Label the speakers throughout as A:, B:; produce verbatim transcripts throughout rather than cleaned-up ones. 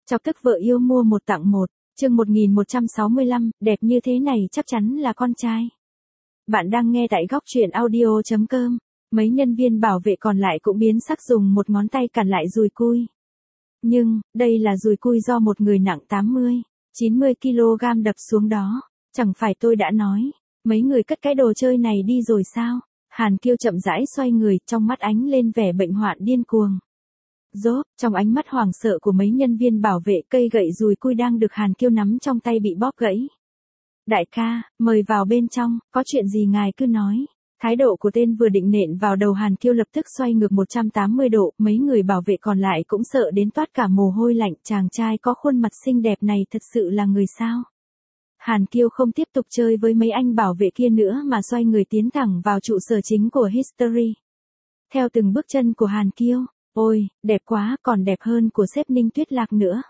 A: Chọc tức vợ yêu mua một tặng một, chương một nghìn một trăm sáu mươi lăm, đẹp như thế này chắc chắn là con trai. Bạn đang nghe tại góc truyện audio chấm com. Mấy nhân viên bảo vệ còn lại cũng biến sắc dùng một ngón tay cản lại dùi cui. Nhưng, đây là dùi cui do một người nặng tám mươi, chín mươi ki lô gam đập xuống đó. Chẳng phải tôi đã nói, mấy người cất cái đồ chơi này đi rồi sao? Hàn Kiêu chậm rãi xoay người, trong mắt ánh lên vẻ bệnh hoạn điên cuồng. Rốt, trong ánh mắt hoảng sợ của mấy nhân viên bảo vệ, cây gậy dùi cui đang được Hàn Kiêu nắm trong tay bị bóp gãy. Đại ca, mời vào bên trong, có chuyện gì ngài cứ nói. Thái độ của tên vừa định nện vào đầu Hàn Kiêu lập tức xoay ngược một trăm tám mươi độ, mấy người bảo vệ còn lại cũng sợ đến toát cả mồ hôi lạnh, chàng trai có khuôn mặt xinh đẹp này thật sự là người sao? Hàn Kiêu không tiếp tục chơi với mấy anh bảo vệ kia nữa mà xoay người tiến thẳng vào trụ sở chính của History. Theo từng bước chân của Hàn Kiêu, ôi, đẹp quá, còn đẹp hơn của sếp Ninh Tuyết Lạc nữa.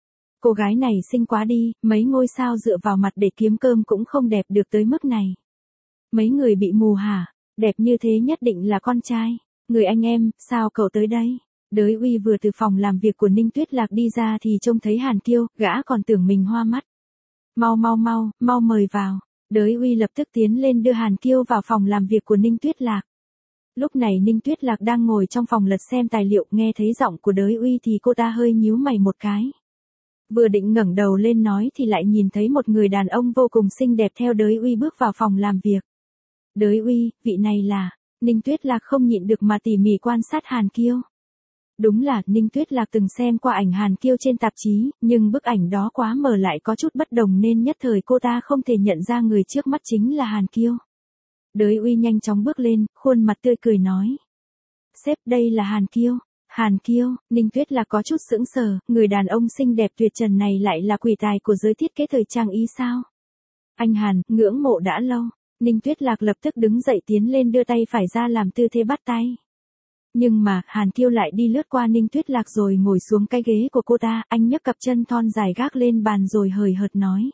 A: Cô gái này xinh quá đi, mấy ngôi sao dựa vào mặt để kiếm cơm cũng không đẹp được tới mức này. Mấy người bị mù hả? Đẹp như thế nhất định là con trai. Người anh em, sao cậu tới đây? Đới Uy vừa từ phòng làm việc của Ninh Tuyết Lạc đi ra thì trông thấy Hàn Kiêu, gã còn tưởng mình hoa mắt. Mau mau mau, mau mời vào. Đới Uy lập tức tiến lên đưa Hàn Kiêu vào phòng làm việc của Ninh Tuyết Lạc. Lúc này Ninh Tuyết Lạc đang ngồi trong phòng lật xem tài liệu, nghe thấy giọng của Đới Uy thì cô ta hơi nhíu mày một cái. Vừa định ngẩng đầu lên nói thì lại nhìn thấy một người đàn ông vô cùng xinh đẹp theo Đới Uy bước vào phòng làm việc. Đới Uy, vị này là... Ninh Tuyết Lạc không nhịn được mà tỉ mỉ quan sát Hàn Kiêu. Đúng là Ninh Tuyết Lạc từng xem qua ảnh Hàn Kiêu trên tạp chí, nhưng bức ảnh đó quá mờ lại có chút bất đồng nên nhất thời cô ta không thể nhận ra người trước mắt chính là Hàn Kiêu. Đới Uy nhanh chóng bước lên, khuôn mặt tươi cười nói. Sếp, đây là Hàn Kiêu. Hàn Kiêu, Ninh Tuyết Lạc có chút sững sờ, người đàn ông xinh đẹp tuyệt trần này lại là quỷ tài của giới thiết kế thời trang ý sao? Anh Hàn, ngưỡng mộ đã lâu. Ninh Tuyết Lạc lập tức đứng dậy tiến lên đưa tay phải ra làm tư thế bắt tay. Nhưng mà, Hàn Kiêu lại đi lướt qua Ninh Tuyết Lạc rồi ngồi xuống cái ghế của cô ta, anh nhấc cặp chân thon dài gác lên bàn rồi hời hợt nói.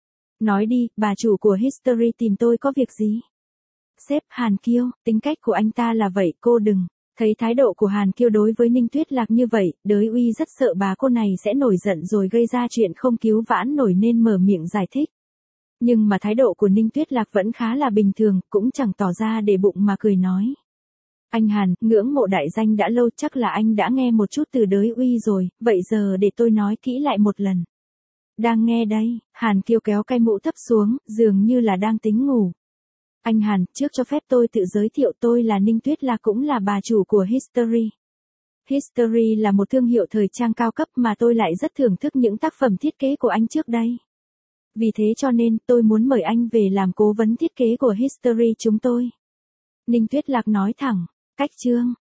A: Nói đi, bà chủ của History tìm tôi có việc gì? Sếp, Hàn Kiêu, tính cách của anh ta là vậy, cô đừng. Thấy thái độ của Hàn Kiêu đối với Ninh Tuyết Lạc như vậy, Đới Uy rất sợ bà cô này sẽ nổi giận rồi gây ra chuyện không cứu vãn nổi nên mở miệng giải thích. Nhưng mà thái độ của Ninh Tuyết Lạc vẫn khá là bình thường, cũng chẳng tỏ ra để bụng mà cười nói. Anh Hàn, ngưỡng mộ đại danh đã lâu, chắc là anh đã nghe một chút từ Đới Uy rồi, vậy giờ để tôi nói kỹ lại một lần. Đang nghe đây, Hàn Kiêu kéo cái mũ thấp xuống, dường như là đang tính ngủ. Anh Hàn, trước cho phép tôi tự giới thiệu, tôi là Ninh Tuyết Lạc, cũng là bà chủ của History. History là một thương hiệu thời trang cao cấp mà tôi lại rất thưởng thức những tác phẩm thiết kế của anh trước đây. Vì thế cho nên tôi muốn mời anh về làm cố vấn thiết kế của History chúng tôi. Ninh Tuyết Lạc nói thẳng, cách chương,